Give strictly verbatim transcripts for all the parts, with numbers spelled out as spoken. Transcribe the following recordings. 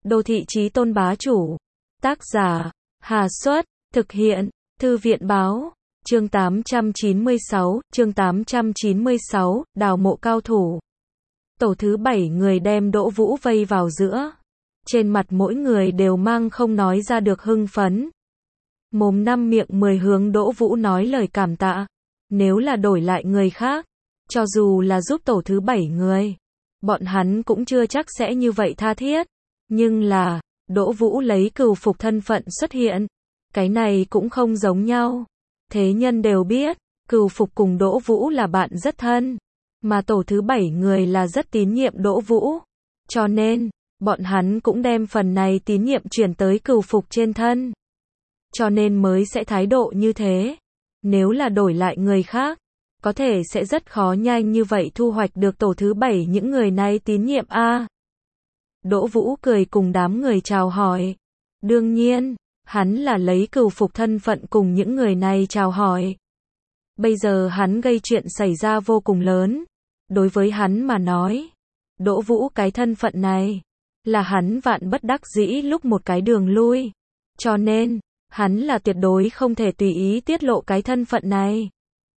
Đô thị chí tôn bá chủ. Tác giả, Hà Xuất, thực hiện, Thư viện báo, chương tám trăm chín mươi sáu, chương tám trăm chín mươi sáu, đào mộ cao thủ. Tổ thứ bảy người đem Đỗ Vũ vây vào giữa. Trên mặt mỗi người đều mang không nói ra được hưng phấn. Mồm năm miệng mười hướng Đỗ Vũ nói lời cảm tạ. Nếu là đổi lại người khác, cho dù là giúp tổ thứ bảy người, bọn hắn cũng chưa chắc sẽ như vậy tha thiết. Nhưng là, Đỗ Vũ lấy cừu phục thân phận xuất hiện. Cái này cũng không giống nhau. Thế nhân đều biết, cừu phục cùng Đỗ Vũ là bạn rất thân. Mà tổ thứ bảy người là rất tín nhiệm Đỗ Vũ. Cho nên, bọn hắn cũng đem phần này tín nhiệm chuyển tới cừu phục trên thân. Cho nên mới sẽ thái độ như thế. Nếu là đổi lại người khác, có thể sẽ rất khó nhanh như vậy thu hoạch được tổ thứ bảy những người này tín nhiệm a. Đỗ Vũ cười cùng đám người chào hỏi. Đương nhiên, hắn là lấy cừu phục thân phận cùng những người này chào hỏi. Bây giờ hắn gây chuyện xảy ra vô cùng lớn. Đối với hắn mà nói, Đỗ Vũ cái thân phận này, là hắn vạn bất đắc dĩ lúc một cái đường lui. Cho nên, hắn là tuyệt đối không thể tùy ý tiết lộ cái thân phận này.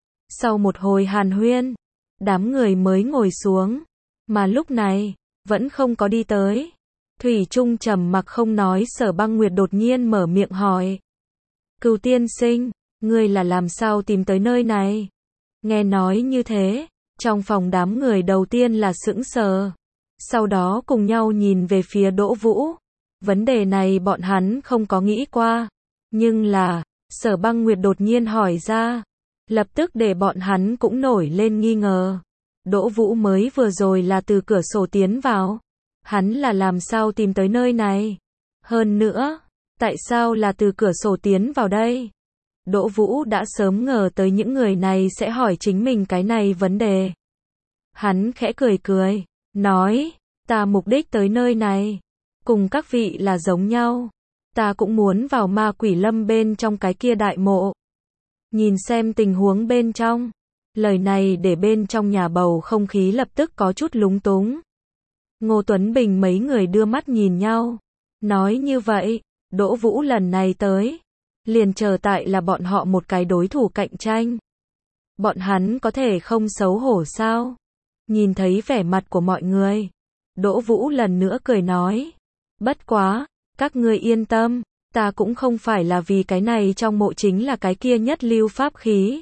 Sau một hồi hàn huyên, đám người mới ngồi xuống. Mà lúc này, vẫn không có đi tới. Thủy Trung trầm mặc không nói. Sở Băng Nguyệt đột nhiên mở miệng hỏi. Cừu tiên sinh, ngươi là làm sao tìm tới nơi này? Nghe nói như thế, trong phòng đám người đầu tiên là sững sờ. Sau đó cùng nhau nhìn về phía Đỗ Vũ. Vấn đề này bọn hắn không có nghĩ qua. Nhưng là, Sở Băng Nguyệt đột nhiên hỏi ra. Lập tức để bọn hắn cũng nổi lên nghi ngờ. Đỗ Vũ mới vừa rồi là từ cửa sổ tiến vào. Hắn là làm sao tìm tới nơi này? Hơn nữa, tại sao là từ cửa sổ tiến vào đây? Đỗ Vũ đã sớm ngờ tới những người này sẽ hỏi chính mình cái này vấn đề. Hắn khẽ cười cười, nói, ta mục đích tới nơi này, cùng các vị là giống nhau. Ta cũng muốn vào ma quỷ lâm bên trong cái kia đại mộ. Nhìn xem tình huống bên trong. Lời này để bên trong nhà bầu không khí lập tức có chút lúng túng. Ngô Tuấn Bình mấy người đưa mắt nhìn nhau. Nói như vậy, Đỗ Vũ lần này tới. Liền chờ tại là bọn họ một cái đối thủ cạnh tranh. Bọn hắn có thể không xấu hổ sao? Nhìn thấy vẻ mặt của mọi người. Đỗ Vũ lần nữa cười nói. Bất quá, các ngươi yên tâm. Ta cũng không phải là vì cái này trong mộ chính là cái kia nhất lưu pháp khí.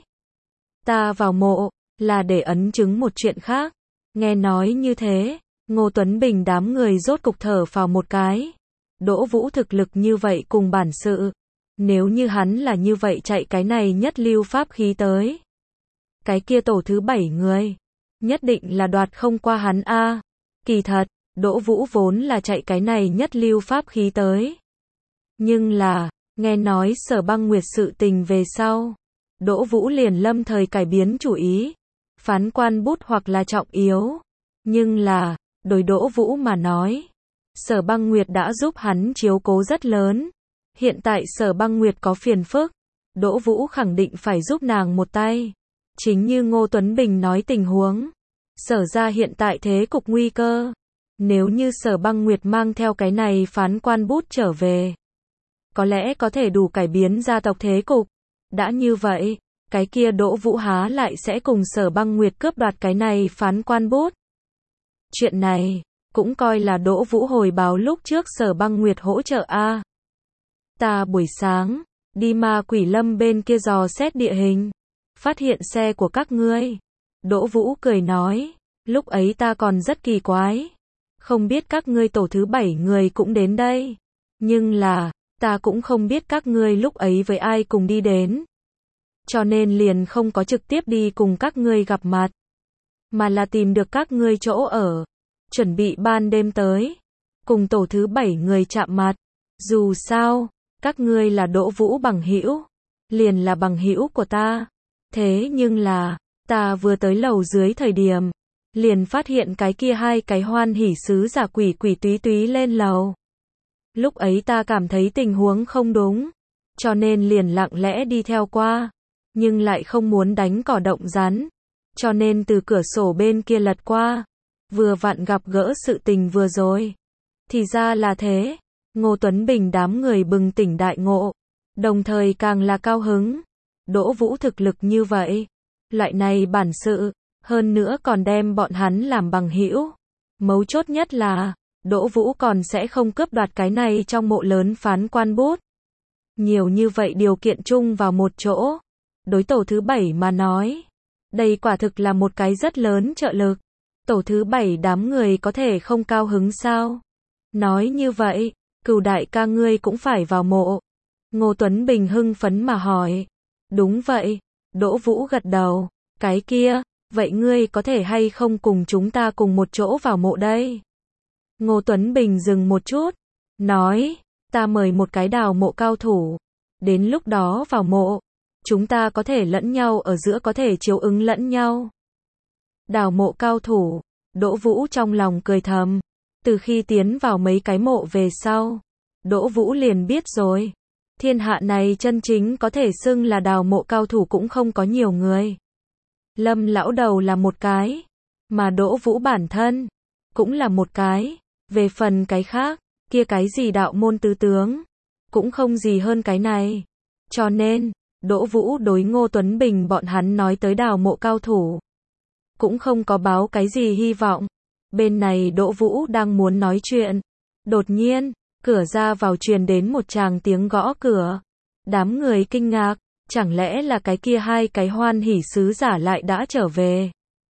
Ta vào mộ, là để ấn chứng một chuyện khác. Nghe nói như thế, Ngô Tuấn Bình đám người rốt cục thở phào một cái. Đỗ Vũ thực lực như vậy cùng bản sự. Nếu như hắn là như vậy chạy cái này nhất lưu pháp khí tới. Cái kia tổ thứ bảy người. Nhất định là đoạt không qua hắn a. Kỳ thật, Đỗ Vũ vốn là chạy cái này nhất lưu pháp khí tới. Nhưng là, nghe nói Sở Băng Nguyệt sự tình về sau. Đỗ Vũ liền lâm thời cải biến chủ ý. Phán quan bút hoặc là trọng yếu. Nhưng là, đối Đỗ Vũ mà nói. Sở Băng Nguyệt đã giúp hắn chiếu cố rất lớn. Hiện tại Sở Băng Nguyệt có phiền phức. Đỗ Vũ khẳng định phải giúp nàng một tay. Chính như Ngô Tuấn Bình nói tình huống. Sở ra hiện tại thế cục nguy cơ. Nếu như Sở Băng Nguyệt mang theo cái này phán quan bút trở về. Có lẽ có thể đủ cải biến gia tộc thế cục. Đã như vậy, cái kia Đỗ Vũ há lại sẽ cùng Sở Băng Nguyệt cướp đoạt cái này phán quan bút. Chuyện này, cũng coi là Đỗ Vũ hồi báo lúc trước Sở Băng Nguyệt hỗ trợ a. Ta buổi sáng, đi ma quỷ lâm bên kia dò xét địa hình. Phát hiện xe của các ngươi. Đỗ Vũ cười nói, lúc ấy ta còn rất kỳ quái. Không biết các ngươi tổ thứ bảy người cũng đến đây. Nhưng là, ta cũng không biết các ngươi lúc ấy với ai cùng đi đến. Cho nên liền không có trực tiếp đi cùng các ngươi gặp mặt. Mà là tìm được các ngươi chỗ ở. Chuẩn bị ban đêm tới. Cùng tổ thứ bảy người chạm mặt. Dù sao, các ngươi là Đỗ Vũ bằng hữu. Liền là bằng hữu của ta. Thế nhưng là, ta vừa tới lầu dưới thời điểm. Liền phát hiện cái kia hai cái hoan hỉ sứ giả quỷ quỷ túy túy lên lầu. Lúc ấy ta cảm thấy tình huống không đúng. Cho nên liền lặng lẽ đi theo qua. Nhưng lại không muốn đánh cỏ động rắn. Cho nên từ cửa sổ bên kia lật qua. Vừa vặn gặp gỡ sự tình vừa rồi. Thì ra là thế. Ngô Tuấn Bình đám người bừng tỉnh đại ngộ, đồng thời càng là cao hứng. Đỗ Vũ thực lực như vậy, loại này bản sự, hơn nữa còn đem bọn hắn làm bằng hữu. Mấu chốt nhất là, Đỗ Vũ còn sẽ không cướp đoạt cái này trong mộ lớn phán quan bút. Nhiều như vậy điều kiện chung vào một chỗ, đối tổ thứ bảy mà nói, đây quả thực là một cái rất lớn trợ lực. Tổ thứ bảy đám người có thể không cao hứng sao? Nói như vậy, Cửu đại ca ngươi cũng phải vào mộ. Ngô Tuấn Bình hưng phấn mà hỏi. Đúng vậy, Đỗ Vũ gật đầu. Cái kia, vậy ngươi có thể hay không cùng chúng ta cùng một chỗ vào mộ đây? Ngô Tuấn Bình dừng một chút, nói, ta mời một cái đào mộ cao thủ. Đến lúc đó vào mộ, chúng ta có thể lẫn nhau ở giữa có thể chiếu ứng lẫn nhau. Đào mộ cao thủ, Đỗ Vũ trong lòng cười thầm. Từ khi tiến vào mấy cái mộ về sau, Đỗ Vũ liền biết rồi. Thiên hạ này chân chính có thể xưng là đào mộ cao thủ cũng không có nhiều người. Lâm lão đầu là một cái, mà Đỗ Vũ bản thân cũng là một cái. Về phần cái khác, kia cái gì đạo môn tứ tướng, cũng không gì hơn cái này. Cho nên, Đỗ Vũ đối Ngô Tuấn Bình bọn hắn nói tới đào mộ cao thủ, cũng không có báo cái gì hy vọng. Bên này Đỗ Vũ đang muốn nói chuyện, đột nhiên, cửa ra vào truyền đến một tràng tiếng gõ cửa. Đám người kinh ngạc, chẳng lẽ là cái kia hai cái hoan hỉ sứ giả lại đã trở về.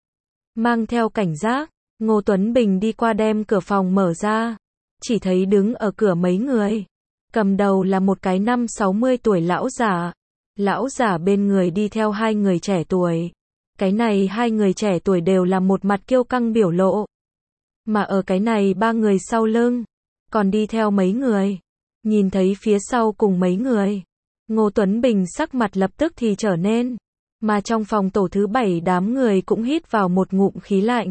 Mang theo cảnh giác, Ngô Tuấn Bình đi qua đem cửa phòng mở ra, chỉ thấy đứng ở cửa mấy người. Cầm đầu là một cái năm sáu mươi tuổi lão giả. Lão giả bên người đi theo hai người trẻ tuổi. Cái này hai người trẻ tuổi đều là một mặt kiêu căng biểu lộ. Mà ở cái này ba người sau lưng, còn đi theo mấy người. Nhìn thấy phía sau cùng mấy người, Ngô Tuấn Bình sắc mặt lập tức thì trở nên. Mà trong phòng tổ thứ bảy đám người cũng hít vào một ngụm khí lạnh.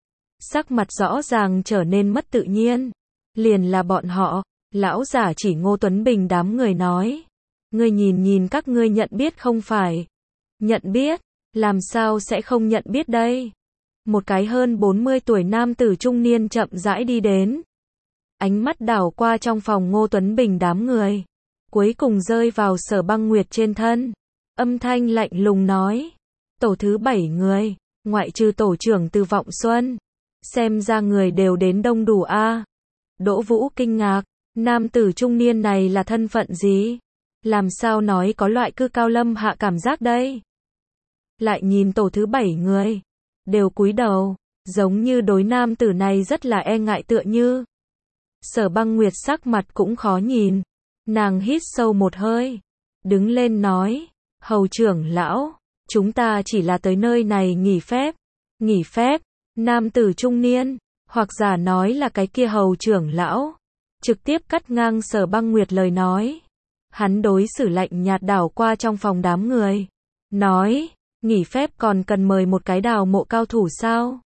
Sắc mặt rõ ràng trở nên mất tự nhiên. Liền là bọn họ, lão giả chỉ Ngô Tuấn Bình đám người nói. Ngươi nhìn nhìn các ngươi nhận biết không phải? Nhận biết, làm sao sẽ không nhận biết đây? Một cái hơn bốn mươi tuổi nam tử trung niên chậm rãi đi đến. Ánh mắt đảo qua trong phòng Ngô Tuấn Bình đám người. Cuối cùng rơi vào Sở Băng Nguyệt trên thân. Âm thanh lạnh lùng nói. Tổ thứ bảy người, ngoại trừ tổ trưởng Từ Vọng Xuân. Xem ra người đều đến đông đủ a. À. Đỗ Vũ kinh ngạc, nam tử trung niên này là thân phận gì? Làm sao nói có loại cư cao lâm hạ cảm giác đây? Lại nhìn tổ thứ bảy người, đều cúi đầu, giống như đối nam tử này rất là e ngại tựa như. Sở Băng Nguyệt sắc mặt cũng khó nhìn, nàng hít sâu một hơi, đứng lên nói, hầu trưởng lão, chúng ta chỉ là tới nơi này nghỉ phép. Nghỉ phép? Nam tử trung niên, hoặc giả nói là cái kia hầu trưởng lão, trực tiếp cắt ngang Sở Băng Nguyệt lời nói. Hắn đối xử lạnh nhạt đảo qua trong phòng đám người, nói, nghỉ phép còn cần mời một cái đào mộ cao thủ sao?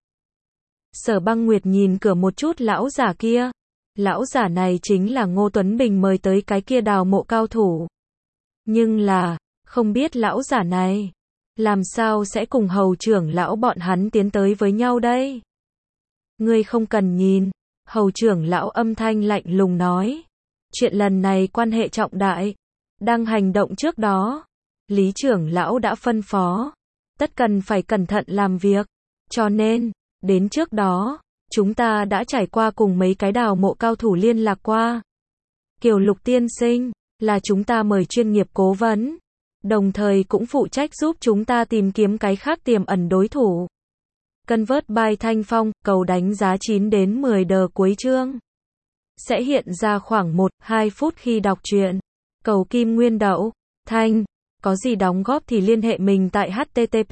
Sở Băng Nguyệt nhìn cửa một chút lão giả kia. Lão giả này chính là Ngô Tuấn Bình mời tới cái kia đào mộ cao thủ. Nhưng là, không biết lão giả này, làm sao sẽ cùng hầu trưởng lão bọn hắn tiến tới với nhau đây? Ngươi không cần nhìn, hầu trưởng lão âm thanh lạnh lùng nói. Chuyện lần này quan hệ trọng đại. Đang hành động trước đó, Lý trưởng lão đã phân phó. Tất cần phải cẩn thận làm việc. Cho nên, đến trước đó, chúng ta đã trải qua cùng mấy cái đào mộ cao thủ liên lạc qua. Kiều Lục tiên sinh, là chúng ta mời chuyên nghiệp cố vấn. Đồng thời cũng phụ trách giúp chúng ta tìm kiếm cái khác tiềm ẩn đối thủ. Convert by Thanh Phong, cầu đánh giá chín đến mười đờ cuối chương. Sẽ hiện ra khoảng một đến hai phút khi đọc truyện. Cầu kim nguyên đậu, thanh, có gì đóng góp thì liên hệ mình tại http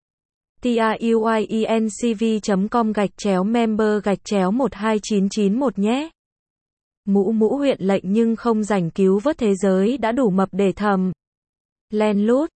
truyencv chấm com gạch chéo member gạch chéo một hai chín chín một nhé. Mũ mũ huyện lệnh nhưng không rảnh cứu vớt thế giới đã đủ mập để thầm. Len lút.